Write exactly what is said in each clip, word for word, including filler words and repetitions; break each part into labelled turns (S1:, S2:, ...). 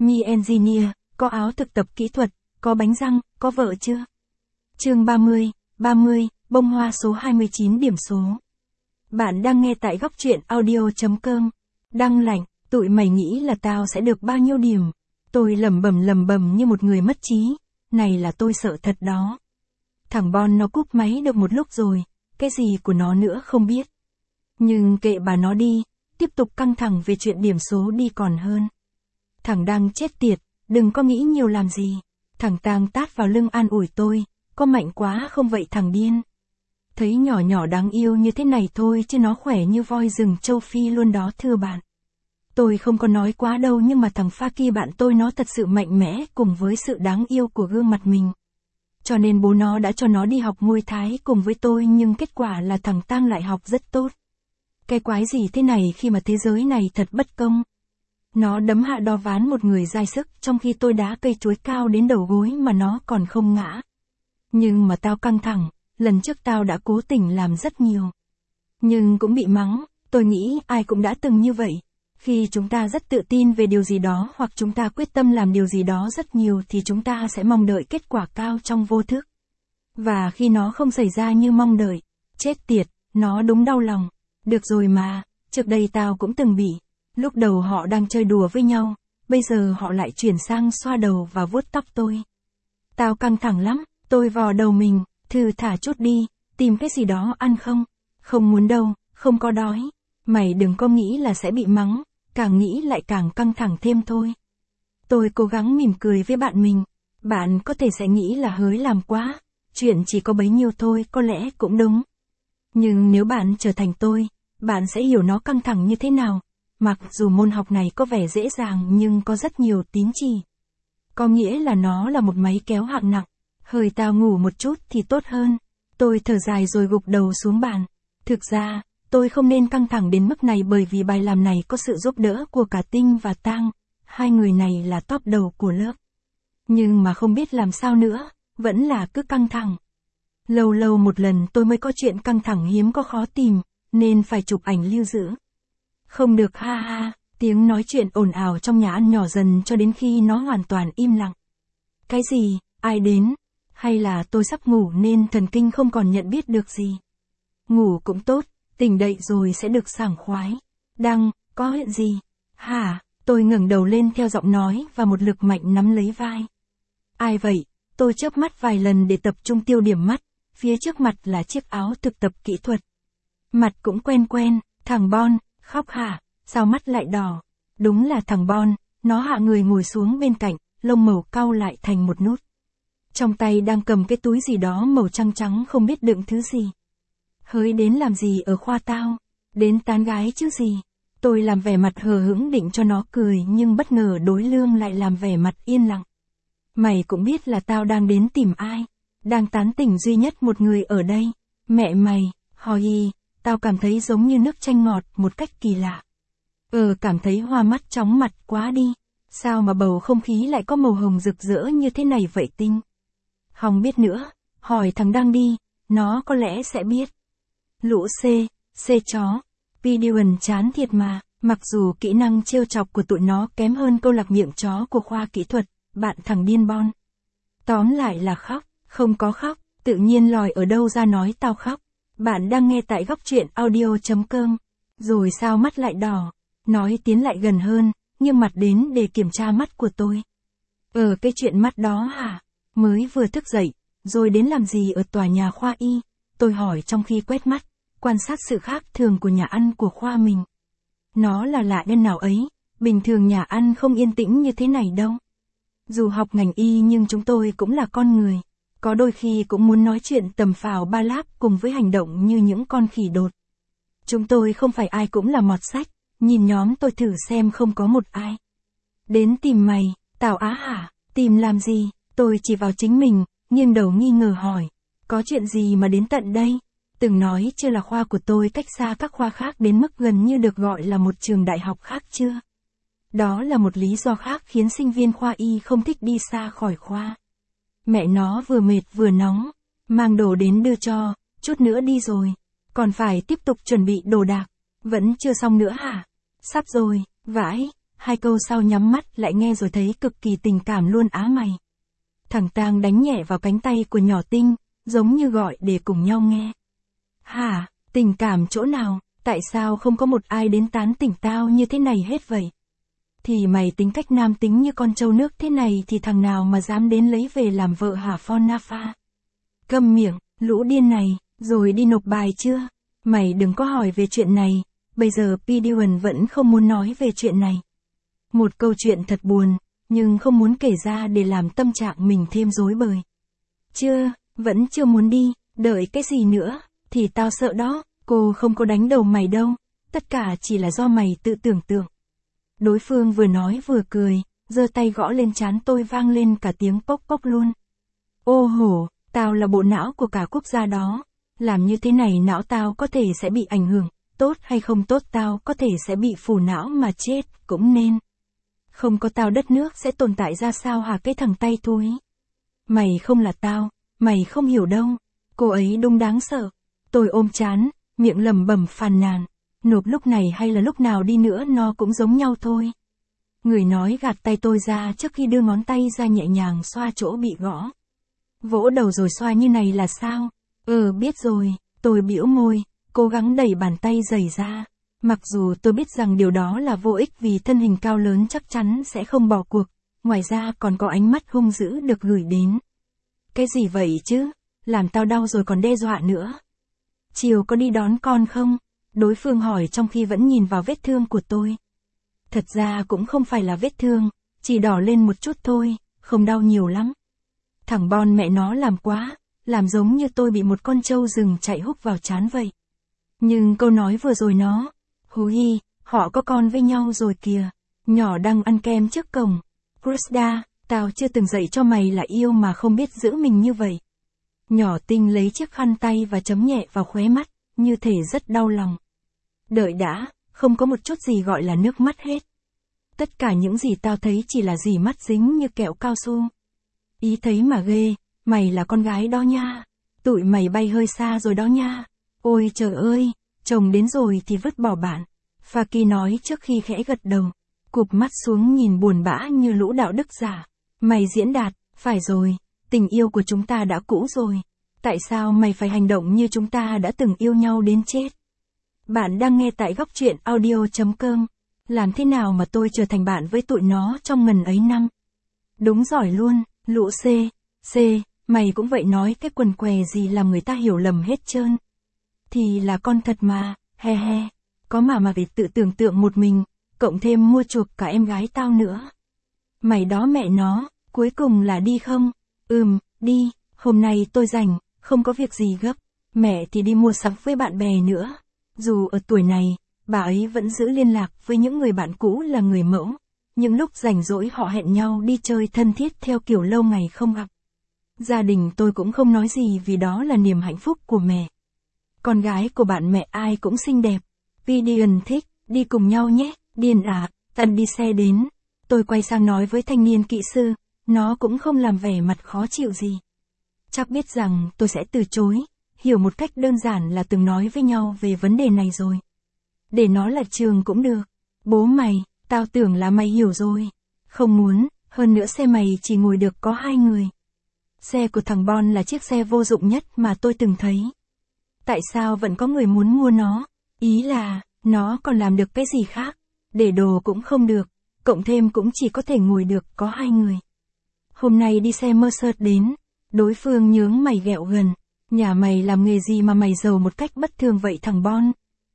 S1: Mi Engineer, có áo thực tập kỹ thuật, có bánh răng, có vợ chưa? Chương ba mươi, ba mươi, bông hoa số hai mươi chín điểm số. Bạn đang nghe tại góc truyện audio chấm com. Đăng lạnh, tụi mày nghĩ là tao sẽ được bao nhiêu điểm? Tôi lẩm bẩm lẩm bẩm như một người mất trí. Này là tôi sợ thật đó. Thằng Bon nó cúp máy được một lúc rồi, cái gì của nó nữa không biết. Nhưng kệ bà nó đi, tiếp tục căng thẳng về chuyện điểm số đi còn hơn. Thằng đang chết tiệt, đừng có nghĩ nhiều làm gì. Thằng Tang tát vào lưng an ủi tôi, có mạnh quá không vậy thằng điên. Thấy nhỏ nhỏ đáng yêu như thế này thôi chứ nó khỏe như voi rừng châu Phi luôn đó thưa bạn. Tôi không có nói quá đâu nhưng mà thằng Pha kia bạn tôi nó thật sự mạnh mẽ cùng với sự đáng yêu của gương mặt mình. Cho nên bố nó đã cho nó đi học ngôi Thái cùng với tôi nhưng kết quả là thằng Tang lại học rất tốt. Cái quái gì thế này khi mà thế giới này thật bất công. Nó đấm hạ đo ván một người dai sức trong khi tôi đá cây chuối cao đến đầu gối mà nó còn không ngã. Nhưng mà tao căng thẳng, lần trước tao đã cố tình làm rất nhiều. Nhưng cũng bị mắng, tôi nghĩ ai cũng đã từng như vậy. Khi chúng ta rất tự tin về điều gì đó hoặc chúng ta quyết tâm làm điều gì đó rất nhiều thì chúng ta sẽ mong đợi kết quả cao trong vô thức. Và khi nó không xảy ra như mong đợi, chết tiệt, nó đúng đau lòng. Được rồi mà, trước đây tao cũng từng bị. Lúc đầu họ đang chơi đùa với nhau, bây giờ họ lại chuyển sang xoa đầu và vuốt tóc tôi. Tao căng thẳng lắm, tôi vò đầu mình, thử thả chút đi, tìm cái gì đó ăn không? Không muốn đâu, không có đói. Mày đừng có nghĩ là sẽ bị mắng, càng nghĩ lại càng căng thẳng thêm thôi. Tôi cố gắng mỉm cười với bạn mình, bạn có thể sẽ nghĩ là hới làm quá, chuyện chỉ có bấy nhiêu thôi có lẽ cũng đúng. Nhưng nếu bạn trở thành tôi, bạn sẽ hiểu nó căng thẳng như thế nào. Mặc dù môn học này có vẻ dễ dàng nhưng có rất nhiều tín chỉ. Có nghĩa là nó là một máy kéo hạng nặng. Hơi tao ngủ một chút thì tốt hơn. Tôi thở dài rồi gục đầu xuống bàn. Thực ra, tôi không nên căng thẳng đến mức này bởi vì bài làm này có sự giúp đỡ của cả Tinh và Tang. Hai người này là top đầu của lớp. Nhưng mà không biết làm sao nữa, vẫn là cứ căng thẳng. Lâu lâu một lần tôi mới có chuyện căng thẳng hiếm có khó tìm, nên phải chụp ảnh lưu giữ. Không được ha ha, tiếng nói chuyện ồn ào trong nhà ăn nhỏ dần cho đến khi nó hoàn toàn im lặng. Cái gì, ai đến? Hay là tôi sắp ngủ nên thần kinh không còn nhận biết được gì? Ngủ cũng tốt, tỉnh dậy rồi sẽ được sảng khoái. Đăng, có chuyện gì? Hả? Tôi ngẩng đầu lên theo giọng nói và một lực mạnh nắm lấy vai. Ai vậy? Tôi chớp mắt vài lần để tập trung tiêu điểm mắt, phía trước mặt là chiếc áo thực tập kỹ thuật. Mặt cũng quen quen, thằng Bon. Khóc hả? Sao mắt lại đỏ? Đúng là thằng Bon, nó hạ người ngồi xuống bên cạnh, lông màu cau lại thành một nút. Trong tay đang cầm cái túi gì đó màu trắng trắng không biết đựng thứ gì. Hới đến làm gì ở khoa tao? Đến tán gái chứ gì? Tôi làm vẻ mặt hờ hững định cho nó cười nhưng bất ngờ đối lương lại làm vẻ mặt yên lặng. Mày cũng biết là tao đang đến tìm ai? Đang tán tỉnh duy nhất một người ở đây. Mẹ mày, Hoi. Tao cảm thấy giống như nước chanh ngọt một cách kỳ lạ. Ờ cảm thấy hoa mắt chóng mặt quá đi. Sao mà bầu không khí lại có màu hồng rực rỡ như thế này vậy Tinh? Không biết nữa, hỏi thằng Đăng đi, nó có lẽ sẽ biết. Lũ C, C chó, Pidion chán thiệt mà, mặc dù kỹ năng trêu chọc của tụi nó kém hơn câu lạc miệng chó của khoa kỹ thuật, bạn thằng điên Bon. Tóm lại là khóc, không có khóc, tự nhiên lòi ở đâu ra nói tao khóc. Bạn đang nghe tại góc truyện audio chấm com. Rồi sao mắt lại đỏ? Nói tiến lại gần hơn, nhưng mặt đến để kiểm tra mắt của tôi. Ờ cái chuyện mắt đó hả? Mới vừa thức dậy, rồi đến làm gì ở tòa nhà khoa y? Tôi hỏi trong khi quét mắt, quan sát sự khác thường của nhà ăn của khoa mình. Nó là lạ đến nào ấy, bình thường nhà ăn không yên tĩnh như thế này đâu. Dù học ngành y nhưng chúng tôi cũng là con người. Có đôi khi cũng muốn nói chuyện tầm phào ba láp cùng với hành động như những con khỉ đột. Chúng tôi không phải ai cũng là mọt sách, nhìn nhóm tôi thử xem không có một ai. Đến tìm mày, Tào Á hả? Tìm làm gì? Tôi chỉ vào chính mình, nghiêng đầu nghi ngờ hỏi. Có chuyện gì mà đến tận đây? Từng nói chưa là khoa của tôi cách xa các khoa khác đến mức gần như được gọi là một trường đại học khác chưa? Đó là một lý do khác khiến sinh viên khoa y không thích đi xa khỏi khoa. Mẹ nó vừa mệt vừa nóng, mang đồ đến đưa cho, chút nữa đi rồi, còn phải tiếp tục chuẩn bị đồ đạc, vẫn chưa xong nữa hả? Sắp rồi, vãi, hai câu sau nhắm mắt lại nghe rồi thấy cực kỳ tình cảm luôn á mày. Thằng Tang đánh nhẹ vào cánh tay của nhỏ Tinh, giống như gọi để cùng nhau nghe. Hả, tình cảm chỗ nào, tại sao không có một ai đến tán tỉnh tao như thế này hết vậy? Thì mày tính cách nam tính như con trâu nước thế này thì thằng nào mà dám đến lấy về làm vợ hả Phon Nafa? Câm miệng, lũ điên này, rồi đi nộp bài chưa? Mày đừng có hỏi về chuyện này, bây giờ P. Dillon vẫn không muốn nói về chuyện này. Một câu chuyện thật buồn, nhưng không muốn kể ra để làm tâm trạng mình thêm rối bời. Chưa, vẫn chưa muốn đi, đợi cái gì nữa, thì tao sợ đó, cô không có đánh đầu mày đâu, tất cả chỉ là do mày tự tưởng tượng. Đối phương vừa nói vừa cười, giơ tay gõ lên trán tôi vang lên cả tiếng pốc pốc luôn. Ô hổ, tao là bộ não của cả quốc gia đó, làm như thế này não tao có thể sẽ bị ảnh hưởng, tốt hay không tốt tao có thể sẽ bị phù não mà chết, cũng nên. Không có tao đất nước sẽ tồn tại ra sao hả cái thằng tay thúi? Mày không là tao, mày không hiểu đâu, cô ấy đúng đáng sợ. Tôi ôm chán, miệng lẩm bẩm phàn nàn, nộp lúc này hay là lúc nào đi nữa nó cũng giống nhau thôi. Người nói gạt tay tôi ra trước khi đưa ngón tay ra nhẹ nhàng xoa chỗ bị gõ. Vỗ đầu rồi xoa như này là sao? Ừ biết rồi, tôi bĩu môi, cố gắng đẩy bàn tay dày ra. Mặc dù tôi biết rằng điều đó là vô ích vì thân hình cao lớn chắc chắn sẽ không bỏ cuộc, ngoài ra còn có ánh mắt hung dữ được gửi đến. Cái gì vậy chứ? Làm tao đau rồi còn đe dọa nữa. Chiều có đi đón con không? Đối phương hỏi trong khi vẫn nhìn vào vết thương của tôi. Thật ra cũng không phải là vết thương, chỉ đỏ lên một chút thôi, không đau nhiều lắm. Thằng Bon mẹ nó làm quá, làm giống như tôi bị một con trâu rừng chạy húc vào trán vậy. Nhưng câu nói vừa rồi nó, hú hi, họ có con với nhau rồi kìa, nhỏ đang ăn kem trước cổng. Krusda, tao chưa từng dạy cho mày là yêu mà không biết giữ mình như vậy. Nhỏ Tinh lấy chiếc khăn tay và chấm nhẹ vào khóe mắt, như thể rất đau lòng. Đợi đã, không có một chút gì gọi là nước mắt hết. Tất cả những gì tao thấy chỉ là dì mắt dính như kẹo cao su. Ý thấy mà ghê, mày là con gái đó nha. Tụi mày bay hơi xa rồi đó nha. Ôi trời ơi, chồng đến rồi thì vứt bỏ bạn. Faki nói trước khi khẽ gật đầu. Cụp mắt xuống nhìn buồn bã như lũ đạo đức giả. Mày diễn đạt, phải rồi, tình yêu của chúng ta đã cũ rồi. Tại sao mày phải hành động như chúng ta đã từng yêu nhau đến chết? Bạn đang nghe tại góc truyện audio chấm com. Làm thế nào mà tôi trở thành bạn với tụi nó trong ngần ấy năm? Đúng giỏi luôn, lũ C, C, mày cũng vậy nói cái quần què gì làm người ta hiểu lầm hết trơn. Thì là con thật mà, he he, có mà mà phải tự tưởng tượng một mình, cộng thêm mua chuộc cả em gái tao nữa. Mày đó mẹ nó, cuối cùng là đi không? Ừm, đi, hôm nay tôi rảnh, không có việc gì gấp, mẹ thì đi mua sắm với bạn bè nữa. Dù ở tuổi này, bà ấy vẫn giữ liên lạc với những người bạn cũ là người mẫu. Những lúc rảnh rỗi họ hẹn nhau đi chơi thân thiết theo kiểu lâu ngày không gặp. Gia đình tôi cũng không nói gì vì đó là niềm hạnh phúc của mẹ. Con gái của bạn mẹ ai cũng xinh đẹp. Vidian thích, đi cùng nhau nhé, điên à, tần đi xe đến. Tôi quay sang nói với thanh niên kỹ sư, nó cũng không làm vẻ mặt khó chịu gì. Chắc biết rằng tôi sẽ từ chối, hiểu một cách đơn giản là từng nói với nhau về vấn đề này rồi. Để nó là Trường cũng được. Bố mày, tao tưởng là mày hiểu rồi. Không muốn, hơn nữa xe mày chỉ ngồi được có hai người. Xe của thằng Bon là chiếc xe vô dụng nhất mà tôi từng thấy. Tại sao vẫn có người muốn mua nó? Ý là, nó còn làm được cái gì khác? Để đồ cũng không được, cộng thêm cũng chỉ có thể ngồi được có hai người. Hôm nay đi xe Mercedes đến, đối phương nhướng mày ghẹo gần. Nhà mày làm nghề gì mà mày giàu một cách bất thường vậy thằng Bon?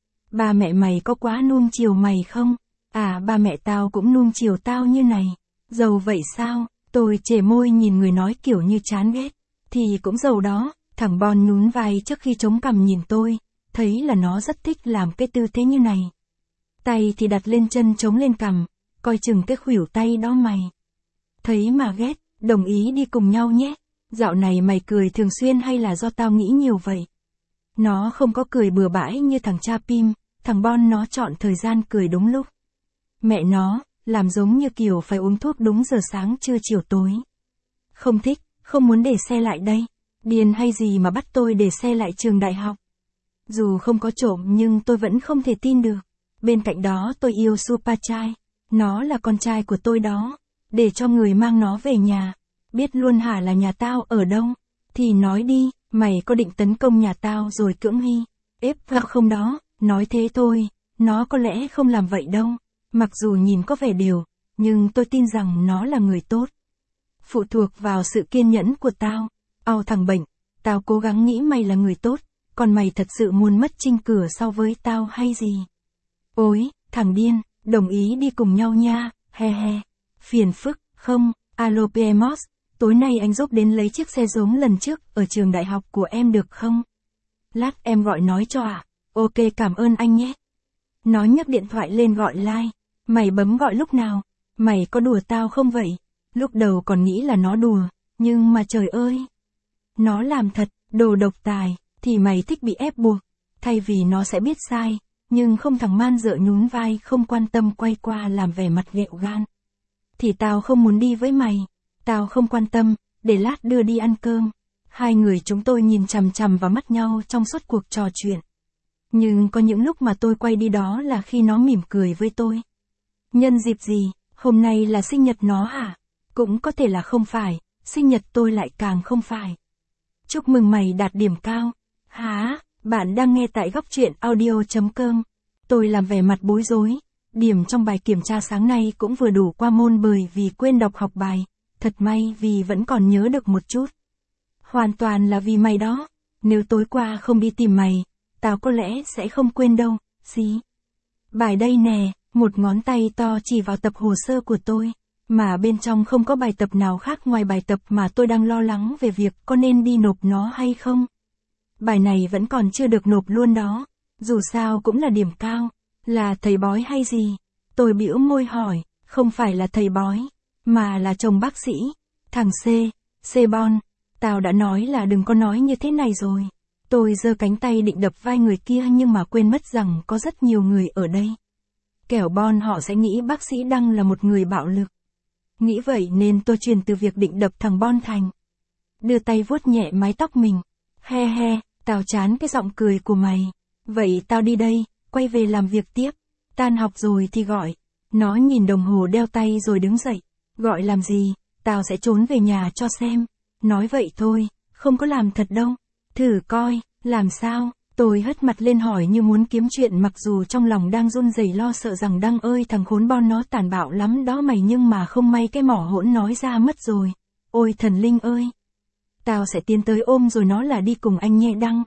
S1: Ba mẹ mày có quá nuông chiều mày không? À ba mẹ tao cũng nuông chiều tao như này. Giàu vậy sao? Tôi chề môi nhìn người nói kiểu như chán ghét. Thì cũng giàu đó. Thằng Bon nhún vai trước khi chống cằm nhìn tôi. Thấy là nó rất thích làm cái tư thế như này. Tay thì đặt lên chân chống lên cằm. Coi chừng cái khuỷu tay đó mày. Thấy mà ghét, đồng ý đi cùng nhau nhé. Dạo này mày cười thường xuyên hay là do tao nghĩ nhiều vậy? Nó không có cười bừa bãi như thằng cha Pim, thằng Bon nó chọn thời gian cười đúng lúc. Mẹ nó, làm giống như kiểu phải uống thuốc đúng giờ sáng trưa chiều tối. Không thích, không muốn để xe lại đây. Điên hay gì mà bắt tôi để xe lại trường đại học. Dù không có trộm nhưng tôi vẫn không thể tin được. Bên cạnh đó tôi yêu Supachai. Nó là con trai của tôi đó. Để cho người mang nó về nhà. Biết luôn hả là nhà tao ở đâu? Thì nói đi, mày có định tấn công nhà tao rồi cưỡng hy, ép vào không đó? Nói thế thôi, nó có lẽ không làm vậy đâu. Mặc dù nhìn có vẻ điều, nhưng tôi tin rằng nó là người tốt. Phụ thuộc vào sự kiên nhẫn của tao. Ao thằng bệnh, tao cố gắng nghĩ mày là người tốt, còn mày thật sự muốn mất Trinh cửa sau với tao hay gì? Ôi, thằng điên, đồng ý đi cùng nhau nha, he he. Phiền phức, không, alo Pemos, tối nay anh giúp đến lấy chiếc xe giống lần trước ở trường đại học của em được không? Lát em gọi nói cho ạ. À? Ok, cảm ơn anh nhé. Nó nhấc điện thoại lên gọi like. Mày bấm gọi lúc nào? Mày có đùa tao không vậy? Lúc đầu còn nghĩ là nó đùa, nhưng mà trời ơi. Nó làm thật, đồ độc tài, thì mày thích bị ép buộc. Thay vì nó sẽ biết sai, nhưng không thằng man dợ nhún vai không quan tâm quay qua làm vẻ mặt ghẹo gan. Thì tao không muốn đi với mày. Tao không quan tâm, để lát đưa đi ăn cơm. Hai người chúng tôi nhìn chằm chằm vào mắt nhau trong suốt cuộc trò chuyện. Nhưng có những lúc mà tôi quay đi đó là khi nó mỉm cười với tôi. Nhân dịp gì, hôm nay là sinh nhật nó hả? Cũng có thể là không phải, sinh nhật tôi lại càng không phải. Chúc mừng mày đạt điểm cao. Hả, bạn đang nghe tại góc truyện audio chấm com. Tôi làm vẻ mặt bối rối. Điểm trong bài kiểm tra sáng nay cũng vừa đủ qua môn bởi vì quên đọc học bài. Thật may vì vẫn còn nhớ được một chút. Hoàn toàn là vì mày đó. Nếu tối qua không đi tìm mày, tao có lẽ sẽ không quên đâu. Xí. Bài đây nè, một ngón tay to chỉ vào tập hồ sơ của tôi. Mà bên trong không có bài tập nào khác ngoài bài tập mà tôi đang lo lắng về việc có nên đi nộp nó hay không. Bài này vẫn còn chưa được nộp luôn đó. Dù sao cũng là điểm cao. Là thầy bói hay gì? Tôi bĩu môi hỏi, không phải là thầy bói, mà là chồng bác sĩ. Thằng C, C-bon, tao đã nói là đừng có nói như thế này rồi. Tôi giơ cánh tay định đập vai người kia nhưng mà quên mất rằng có rất nhiều người ở đây. Kẻo bon họ sẽ nghĩ bác sĩ Đăng là một người bạo lực. Nghĩ vậy nên tôi chuyển từ việc định đập thằng Bon thành. Đưa tay vuốt nhẹ mái tóc mình. He he, tao chán cái giọng cười của mày. Vậy tao đi đây, quay về làm việc tiếp. Tan học rồi thì gọi. Nó nhìn đồng hồ đeo tay rồi đứng dậy. Gọi làm gì, tao sẽ trốn về nhà cho xem. Nói vậy thôi, không có làm thật đâu. Thử coi, làm sao? Tôi hất mặt lên hỏi như muốn kiếm chuyện mặc dù trong lòng đang run rẩy lo sợ rằng Đăng ơi thằng khốn Bon nó tàn bạo lắm đó mày nhưng mà không may cái mỏ hỗn nói ra mất rồi. Ôi thần linh ơi! Tao sẽ tiến tới ôm rồi nó là đi cùng anh nhé Đăng.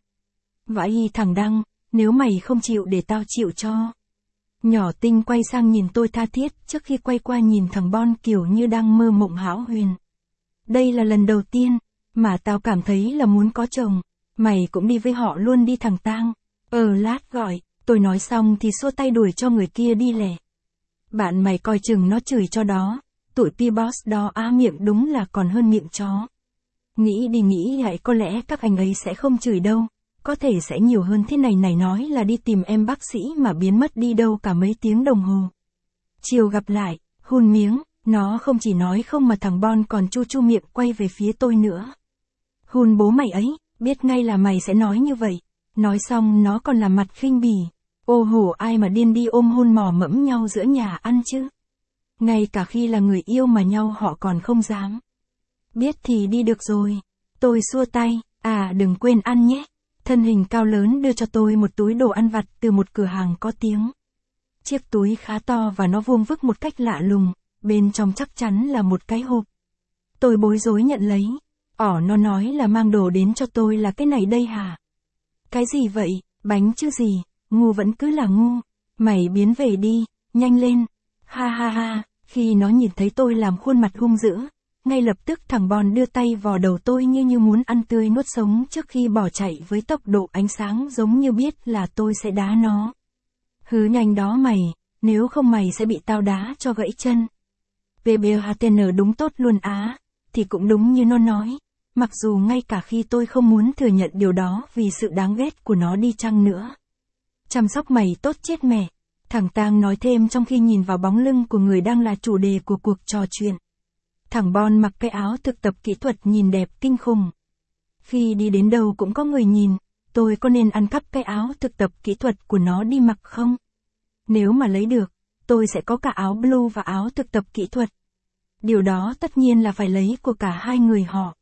S1: Vãi thằng Đăng, nếu mày không chịu để tao chịu cho. Nhỏ Tinh quay sang nhìn tôi tha thiết trước khi quay qua nhìn thằng Bon kiểu như đang mơ mộng hão huyền. Đây là lần đầu tiên mà tao cảm thấy là muốn có chồng. Mày cũng đi với họ luôn đi thằng Tang. Ờ lát gọi, tôi nói xong thì xua tay đuổi cho người kia đi lẻ. Bạn mày coi chừng nó chửi cho đó. Tụi P-Boss đó á miệng đúng là còn hơn miệng chó. Nghĩ đi nghĩ lại có lẽ các anh ấy sẽ không chửi đâu. Có thể sẽ nhiều hơn thế này này nói là đi tìm em bác sĩ mà biến mất đi đâu cả mấy tiếng đồng hồ. Chiều gặp lại, hun miếng, nó không chỉ nói không mà thằng Bon còn chu chu miệng quay về phía tôi nữa. Hun bố mày ấy. Biết ngay là mày sẽ nói như vậy. Nói xong nó còn làm mặt khinh bỉ. Ô hổ ai mà điên đi ôm hôn mò mẫm nhau giữa nhà ăn chứ. Ngay cả khi là người yêu mà nhau họ còn không dám. Biết thì đi được rồi. Tôi xua tay. À đừng quên ăn nhé. Thân hình cao lớn đưa cho tôi một túi đồ ăn vặt từ một cửa hàng có tiếng. Chiếc túi khá to và nó vuông vức một cách lạ lùng. Bên trong chắc chắn là một cái hộp. Tôi bối rối nhận lấy. Ỏ nó nói là mang đồ đến cho tôi là cái này đây hả? Cái gì vậy, bánh chứ gì, ngu vẫn cứ là ngu. Mày biến về đi, nhanh lên. Ha ha ha, khi nó nhìn thấy tôi làm khuôn mặt hung dữ, ngay lập tức thằng Bon đưa tay vào đầu tôi như như muốn ăn tươi nuốt sống trước khi bỏ chạy với tốc độ ánh sáng giống như biết là tôi sẽ đá nó. Hứ nhanh đó mày, nếu không mày sẽ bị tao đá cho gãy chân. vê bê hát en đúng tốt luôn á, thì cũng đúng như nó nói. Mặc dù ngay cả khi tôi không muốn thừa nhận điều đó vì sự đáng ghét của nó đi chăng nữa. Chăm sóc mày tốt chết mẹ. Thằng Tang nói thêm trong khi nhìn vào bóng lưng của người đang là chủ đề của cuộc trò chuyện. Thằng Bon mặc cái áo thực tập kỹ thuật nhìn đẹp kinh khủng. Khi đi đến đâu cũng có người nhìn, tôi có nên ăn cắp cái áo thực tập kỹ thuật của nó đi mặc không? Nếu mà lấy được, tôi tôi sẽ có cả áo blue và áo thực tập kỹ thuật. Điều đó tất nhiên là phải lấy của cả hai người họ.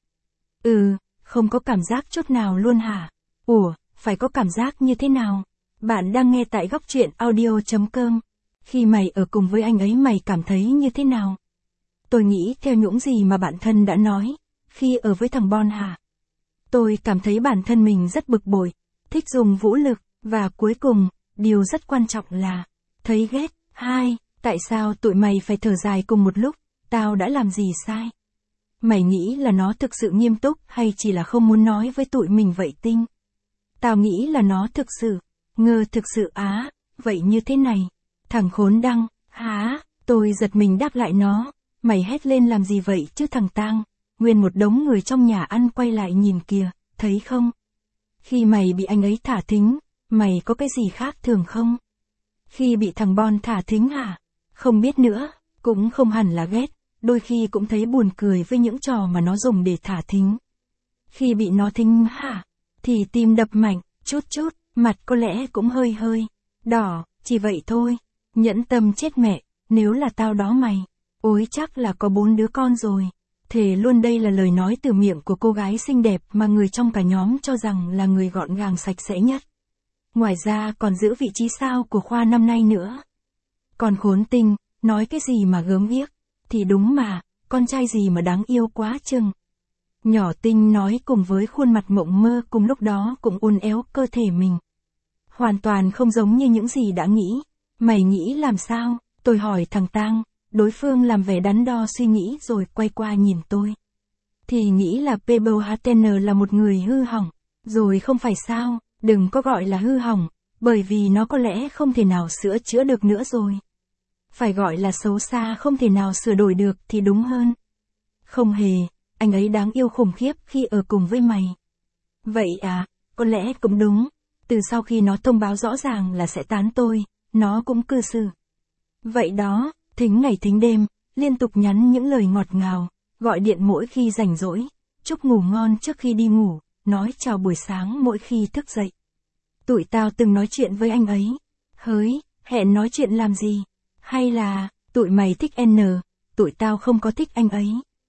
S1: Ừ, không có cảm giác chút nào luôn hả? Ủa, phải có cảm giác như thế nào? Bạn đang nghe tại góc truyện audio chấm com. Khi mày ở cùng với anh ấy mày cảm thấy như thế nào? Tôi nghĩ theo những gì mà bạn thân đã nói, khi ở với thằng Bon hả? Tôi cảm thấy bản thân mình rất bực bội, thích dùng vũ lực, và cuối cùng, điều rất quan trọng là, thấy ghét. Hai, tại sao tụi mày phải thở dài cùng một lúc, tao đã làm gì sai? Mày nghĩ là nó thực sự nghiêm túc hay chỉ là không muốn nói với tụi mình vậy Tinh? Tao nghĩ là nó thực sự, ngờ thực sự á, vậy như thế này. Thằng khốn đăng, hả? Tôi giật mình đáp lại nó, mày hét lên làm gì vậy chứ thằng Tang? Nguyên một đống người trong nhà ăn quay lại nhìn kìa, thấy không? Khi mày bị anh ấy thả thính, mày có cái gì khác thường không? Khi bị thằng Bon thả thính hả? Không biết nữa, cũng không hẳn là ghét, đôi khi cũng thấy buồn cười với những trò mà nó dùng để thả thính. Khi bị nó thính hả? Thì tim đập mạnh, chút chút, mặt có lẽ cũng hơi hơi đỏ, chỉ vậy thôi. Nhẫn tâm chết mẹ, nếu là tao đó mày, ối chắc là có bốn đứa con rồi. Thề luôn đây là lời nói từ miệng của cô gái xinh đẹp mà người trong cả nhóm cho rằng là người gọn gàng sạch sẽ nhất. Ngoài ra còn giữ vị trí sao của khoa năm nay nữa. Còn khốn Tinh, nói cái gì mà gớm ghiếc, thì đúng mà, con trai gì mà đáng yêu quá chừng. Nhỏ Tinh nói cùng với khuôn mặt mộng mơ cùng lúc đó cũng uốn éo cơ thể mình. Hoàn toàn không giống như những gì đã nghĩ. Mày nghĩ làm sao? Tôi hỏi thằng Tang, đối phương làm vẻ đắn đo suy nghĩ rồi quay qua nhìn tôi. Thì nghĩ là Pebble Hatten là một người hư hỏng, rồi không phải sao, đừng có gọi là hư hỏng, bởi vì nó có lẽ không thể nào sửa chữa được nữa rồi. Phải gọi là xấu xa không thể nào sửa đổi được thì đúng hơn. Không hề, anh ấy đáng yêu khủng khiếp khi ở cùng với mày. Vậy à, có lẽ cũng đúng, từ sau khi nó thông báo rõ ràng là sẽ tán tôi, nó cũng cư xử. Vậy đó, thính ngày thính đêm, liên tục nhắn những lời ngọt ngào, gọi điện mỗi khi rảnh rỗi, chúc ngủ ngon trước khi đi ngủ, nói chào buổi sáng mỗi khi thức dậy. Tụi tao từng nói chuyện với anh ấy. Hỡi, hẹn nói chuyện làm gì? Hay là, tụi mày thích N, tụi tao không có thích anh ấy.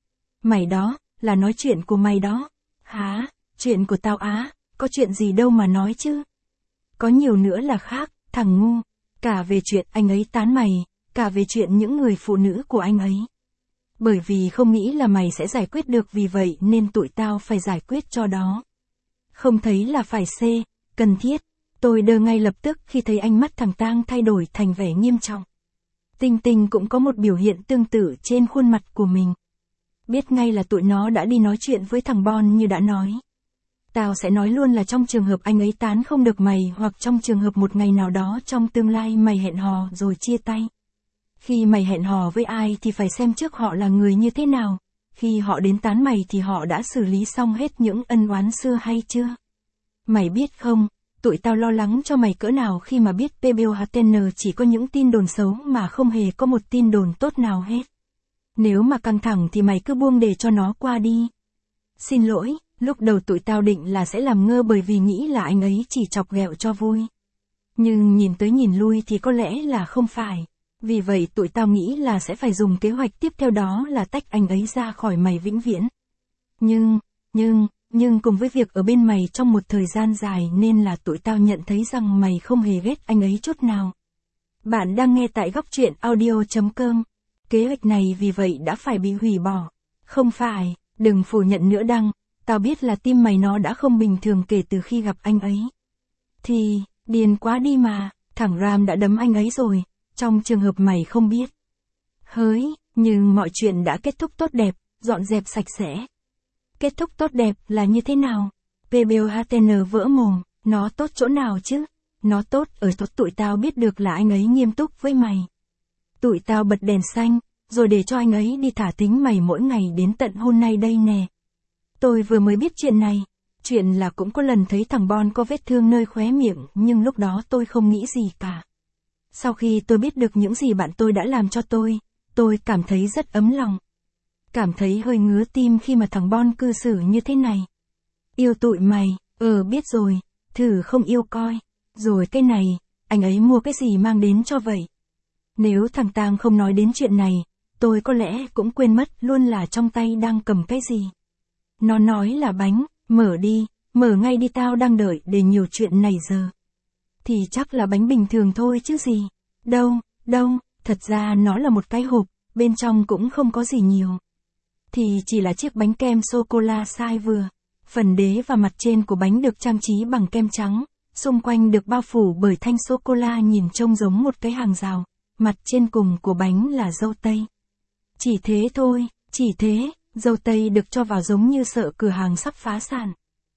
S1: Mày đó, là nói chuyện của mày đó. Hả, chuyện của tao á, có chuyện gì đâu mà nói chứ. Có nhiều nữa là khác, thằng ngu, cả về chuyện anh ấy tán mày, cả về chuyện những người phụ nữ của anh ấy. Bởi vì không nghĩ là mày sẽ giải quyết được vì vậy nên tụi tao phải giải quyết cho đó. Không thấy là phải C, cần thiết. Tôi đơ ngay lập tức khi thấy ánh mắt thằng Tang thay đổi thành vẻ nghiêm trọng. Tinh Tinh cũng có một biểu hiện tương tự trên khuôn mặt của mình. Biết ngay là tụi nó đã đi nói chuyện với thằng Bon như đã nói. Tao sẽ nói luôn là trong trường hợp anh ấy tán không được mày hoặc trong trường hợp một ngày nào đó trong tương lai mày hẹn hò rồi chia tay. Khi mày hẹn hò với ai thì phải xem trước họ là người như thế nào. Khi họ đến tán mày thì họ đã xử lý xong hết những ân oán xưa hay chưa? Mày biết không, tụi tao lo lắng cho mày cỡ nào khi mà biết Pebble Hatten chỉ có những tin đồn xấu mà không hề có một tin đồn tốt nào hết. Nếu mà căng thẳng thì mày cứ buông để cho nó qua đi. Xin lỗi, lúc đầu tụi tao định là sẽ làm ngơ bởi vì nghĩ là anh ấy chỉ chọc ghẹo cho vui. Nhưng nhìn tới nhìn lui thì có lẽ là không phải. Vì vậy tụi tao nghĩ là sẽ phải dùng kế hoạch tiếp theo đó là tách anh ấy ra khỏi mày vĩnh viễn. Nhưng, nhưng, nhưng cùng với việc ở bên mày trong một thời gian dài nên là tụi tao nhận thấy rằng mày không hề ghét anh ấy chút nào. Bạn đang nghe tại góc truyện audio chấm com. Kế hoạch này vì vậy đã phải bị hủy bỏ. Không phải, đừng phủ nhận nữa Đăng, tao biết là tim mày nó đã không bình thường kể từ khi gặp anh ấy. Thì, điên quá đi mà, thằng Ram đã đấm anh ấy rồi, trong trường hợp mày không biết. Hỡi, nhưng mọi chuyện đã kết thúc tốt đẹp, dọn dẹp sạch sẽ. Kết thúc tốt đẹp là như thế nào? Pebble Hatten vỡ mồm, nó tốt chỗ nào chứ? Nó tốt ở chỗ tụi tao biết được là anh ấy nghiêm túc với mày. Tụi tao bật đèn xanh, rồi để cho anh ấy đi thả thính mày mỗi ngày đến tận hôm nay đây nè. Tôi vừa mới biết chuyện này. Chuyện là cũng có lần thấy thằng Bon có vết thương nơi khóe miệng, nhưng lúc đó tôi không nghĩ gì cả. Sau khi tôi biết được những gì bạn tôi đã làm cho tôi, tôi cảm thấy rất ấm lòng. Cảm thấy hơi ngứa tim khi mà thằng Bon cư xử như thế này. Yêu tụi mày, ờ biết rồi, thử không yêu coi. Rồi cái này, anh ấy mua cái gì mang đến cho vậy? Nếu thằng Tang không nói đến chuyện này, tôi có lẽ cũng quên mất luôn là trong tay đang cầm cái gì. Nó nói là bánh, mở đi, mở ngay đi, tao đang đợi để nhiều chuyện này giờ. Thì chắc là bánh bình thường thôi chứ gì. Đâu, đâu, thật ra nó là một cái hộp, bên trong cũng không có gì nhiều. Thì chỉ là chiếc bánh kem sô-cô-la size vừa. Phần đế và mặt trên của bánh được trang trí bằng kem trắng, xung quanh được bao phủ bởi thanh sô-cô-la nhìn trông giống một cái hàng rào, mặt trên cùng của bánh là dâu tây. Chỉ thế thôi, chỉ thế, dâu tây được cho vào giống như sợ cửa hàng sắp phá sản.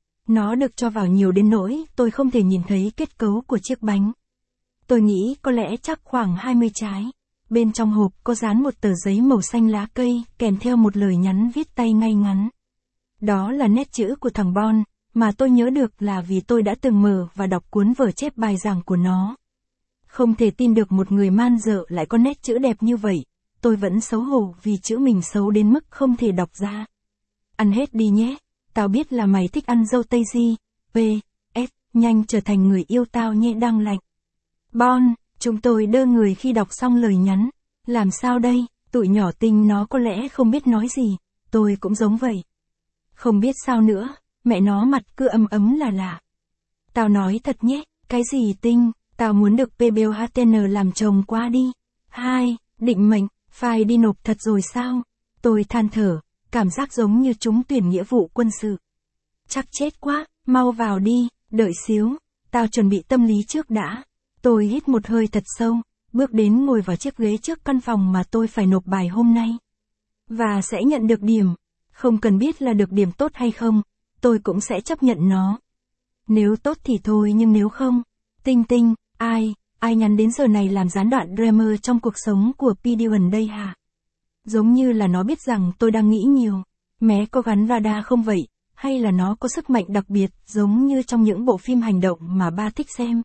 S1: Nó được cho vào nhiều đến nỗi tôi không thể nhìn thấy kết cấu của chiếc bánh. Tôi nghĩ có lẽ chắc khoảng hai mươi trái. Bên trong hộp có dán một tờ giấy màu xanh lá cây, kèm theo một lời nhắn viết tay ngay ngắn. Đó là nét chữ của thằng Bon, mà tôi nhớ được là vì tôi đã từng mở và đọc cuốn vở chép bài giảng của nó. Không thể tin được một người man dợ lại có nét chữ đẹp như vậy, tôi vẫn xấu hổ vì chữ mình xấu đến mức không thể đọc ra. Ăn hết đi nhé, tao biết là mày thích ăn dâu tây gì, P S, nhanh trở thành người yêu tao nhé đang lạnh. Bon, chúng tôi đơ người khi đọc xong lời nhắn, làm sao đây, tụi nhỏ tinh nó có lẽ không biết nói gì, tôi cũng giống vậy. Không biết sao nữa, mẹ nó mặt cứ ấm ấm là lạ. Tao nói thật nhé, cái gì tinh, tao muốn được pê bê ô hát en làm chồng qua đi. Hai, định mệnh, phải đi nộp thật rồi sao? Tôi than thở, cảm giác giống như trúng tuyển nghĩa vụ quân sự. Chắc chết quá, mau vào đi, đợi xíu, tao chuẩn bị tâm lý trước đã. Tôi hít một hơi thật sâu, bước đến ngồi vào chiếc ghế trước căn phòng mà tôi phải nộp bài hôm nay. Và sẽ nhận được điểm. Không cần biết là được điểm tốt hay không, tôi cũng sẽ chấp nhận nó. Nếu tốt thì thôi nhưng nếu không, Tinh Tinh, ai, ai nhắn đến giờ này làm gián đoạn drama trong cuộc sống của pê đê gần đây hả? Giống như là nó biết rằng tôi đang nghĩ nhiều. Mé có gắn radar không vậy? Hay là nó có sức mạnh đặc biệt giống như trong những bộ phim hành động mà ba thích xem?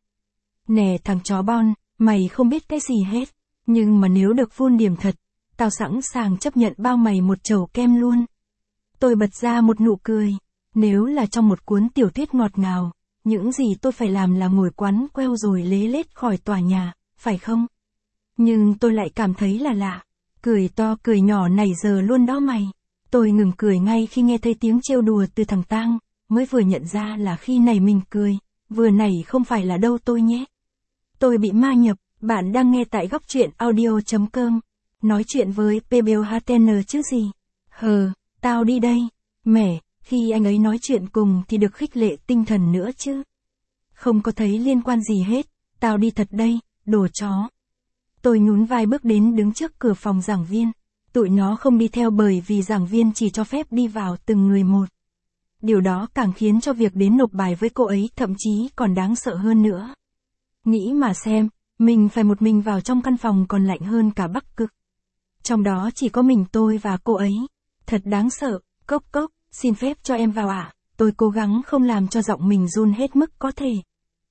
S1: Nè thằng chó Bon, mày không biết cái gì hết. Nhưng mà nếu được full điểm thật, tao sẵn sàng chấp nhận bao mày một chầu kem luôn. Tôi bật ra một nụ cười. Nếu là trong một cuốn tiểu thuyết ngọt ngào, những gì tôi phải làm là ngồi quắn queo rồi lế lết khỏi tòa nhà, phải không? Nhưng tôi lại cảm thấy là lạ. Cười to cười nhỏ này giờ luôn đó mày. Tôi ngừng cười ngay khi nghe thấy tiếng trêu đùa từ thằng Tang, mới vừa nhận ra là khi này mình cười, vừa này không phải là đâu tôi nhé. Tôi bị ma nhập, bạn đang nghe tại góc truyện audio chấm com. Nói chuyện với pê bê ô hát en chứ gì. Hờ, tao đi đây. Mẹ, khi anh ấy nói chuyện cùng thì được khích lệ tinh thần nữa chứ. Không có thấy liên quan gì hết, tao đi thật đây, đồ chó. Tôi nhún vai bước đến đứng trước cửa phòng giảng viên. Tụi nó không đi theo bởi vì giảng viên chỉ cho phép đi vào từng người một. Điều đó càng khiến cho việc đến nộp bài với cô ấy thậm chí còn đáng sợ hơn nữa. Nghĩ mà xem, mình phải một mình vào trong căn phòng còn lạnh hơn cả Bắc Cực. Trong đó chỉ có mình tôi và cô ấy. Thật đáng sợ, cốc cốc, xin phép cho em vào ạ. À? Tôi cố gắng không làm cho giọng mình run hết mức có thể.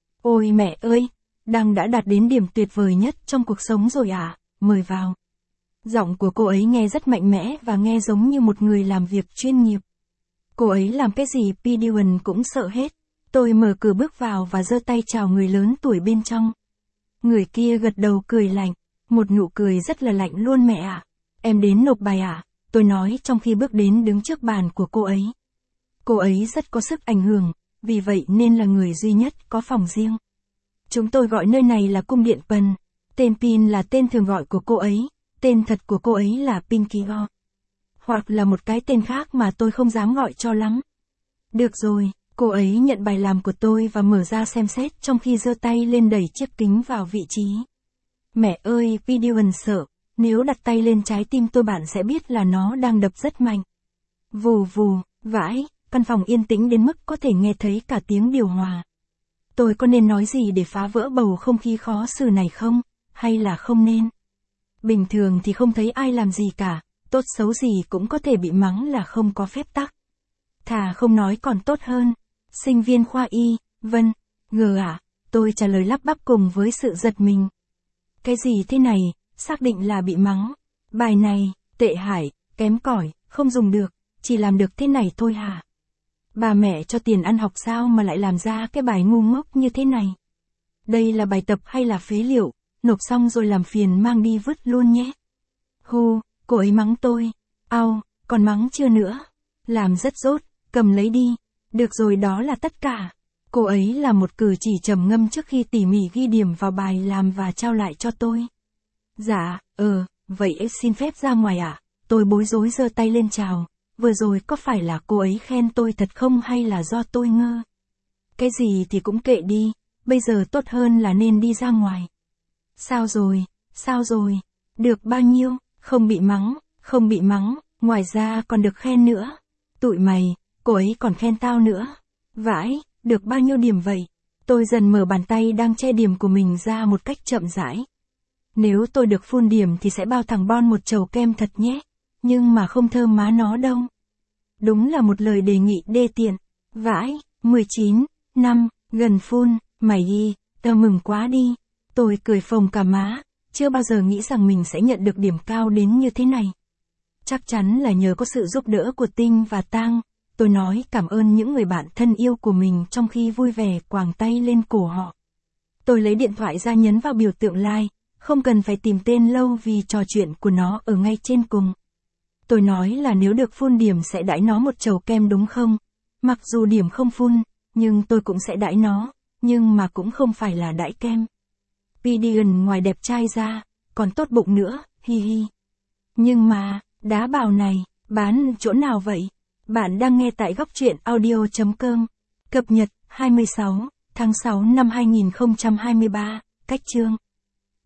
S1: Ôi mẹ ơi, Đăng đã đạt đến điểm tuyệt vời nhất trong cuộc sống rồi à, mời vào. Giọng của cô ấy nghe rất mạnh mẽ và nghe giống như một người làm việc chuyên nghiệp. Cô ấy làm cái gì pê đê một cũng sợ hết. Tôi mở cửa bước vào và giơ tay chào người lớn tuổi bên trong. Người kia gật đầu cười lạnh, một nụ cười rất là lạnh luôn mẹ ạ. À. Em đến nộp bài à? Tôi nói trong khi bước đến đứng trước bàn của cô ấy. Cô ấy rất có sức ảnh hưởng, vì vậy nên là người duy nhất có phòng riêng. Chúng tôi gọi nơi này là cung điện Pần. Tên Pin là tên thường gọi của cô ấy, tên thật của cô ấy là Pinky Go. Hoặc là một cái tên khác mà tôi không dám gọi cho lắm. Được rồi, cô ấy nhận bài làm của tôi và mở ra xem xét trong khi giơ tay lên đẩy chiếc kính vào vị trí. Mẹ ơi, Pideon sợ, nếu đặt tay lên trái tim tôi bạn sẽ biết là nó đang đập rất mạnh. Vù vù, vãi, căn phòng yên tĩnh đến mức có thể nghe thấy cả tiếng điều hòa. Tôi có nên nói gì để phá vỡ bầu không khí khó xử này không, hay là không nên? Bình thường thì không thấy ai làm gì cả, tốt xấu gì cũng có thể bị mắng là không có phép tắc. Thà không nói còn tốt hơn. Sinh viên khoa y, vâng, ngờ à, tôi trả lời lắp bắp cùng với sự giật mình. Cái gì thế này, xác định là bị mắng. Bài này, tệ hại, kém cỏi, không dùng được, chỉ làm được thế này thôi hả? Bà mẹ cho tiền ăn học sao mà lại làm ra cái bài ngu ngốc như thế này? Đây là bài tập hay là phế liệu? nộp xong rồi làm phiền mang đi vứt luôn nhé. Hu, cô ấy mắng tôi. Ao, còn mắng chưa nữa. Làm rất dốt, cầm lấy đi. Được rồi, đó là tất cả. Cô ấy là một cử chỉ trầm ngâm trước khi tỉ mỉ ghi điểm vào bài làm và trao lại cho tôi. Dạ, ờ, vậy em xin phép ra ngoài ạ. À? Tôi bối rối giơ tay lên chào. Vừa rồi có phải là cô ấy khen tôi thật không hay là do tôi ngơ? Cái gì thì cũng kệ đi, bây giờ tốt hơn là nên đi ra ngoài. Sao rồi, sao rồi, được bao nhiêu, không bị mắng, không bị mắng, ngoài ra còn được khen nữa. Tụi mày, cô ấy còn khen tao nữa. Vãi, được bao nhiêu điểm vậy? Tôi dần mở bàn tay đang che điểm của mình ra một cách chậm rãi. Nếu tôi được full điểm thì sẽ bao thằng Bon một chầu kem thật nhé. Nhưng mà không thơm má nó đâu. Đúng là một lời đề nghị đê tiện. Vãi, mười chín, năm, gần full, mày đi, tao mừng quá đi. Tôi cười phồng cả má, chưa bao giờ nghĩ rằng mình sẽ nhận được điểm cao đến như thế này. Chắc chắn là nhờ có sự giúp đỡ của Tinh và Tang. Tôi nói cảm ơn những người bạn thân yêu của mình trong khi vui vẻ quàng tay lên cổ họ. Tôi lấy điện thoại ra nhấn vào biểu tượng like, không cần phải tìm tên lâu vì trò chuyện của nó ở ngay trên cùng. Tôi nói là nếu được full điểm sẽ đãi nó một chầu kem đúng không? Mặc dù điểm không full, nhưng tôi cũng sẽ đãi nó, nhưng mà cũng không phải là đãi kem. Pidion ngoài đẹp trai ra, còn tốt bụng nữa, hi hi. Nhưng mà, đá bào này, bán chỗ nào vậy? Bạn đang nghe tại góc truyện audio chấm com. Cập nhật hai mươi sáu tháng sáu năm hai nghìn không trăm hai mươi ba, cách chương.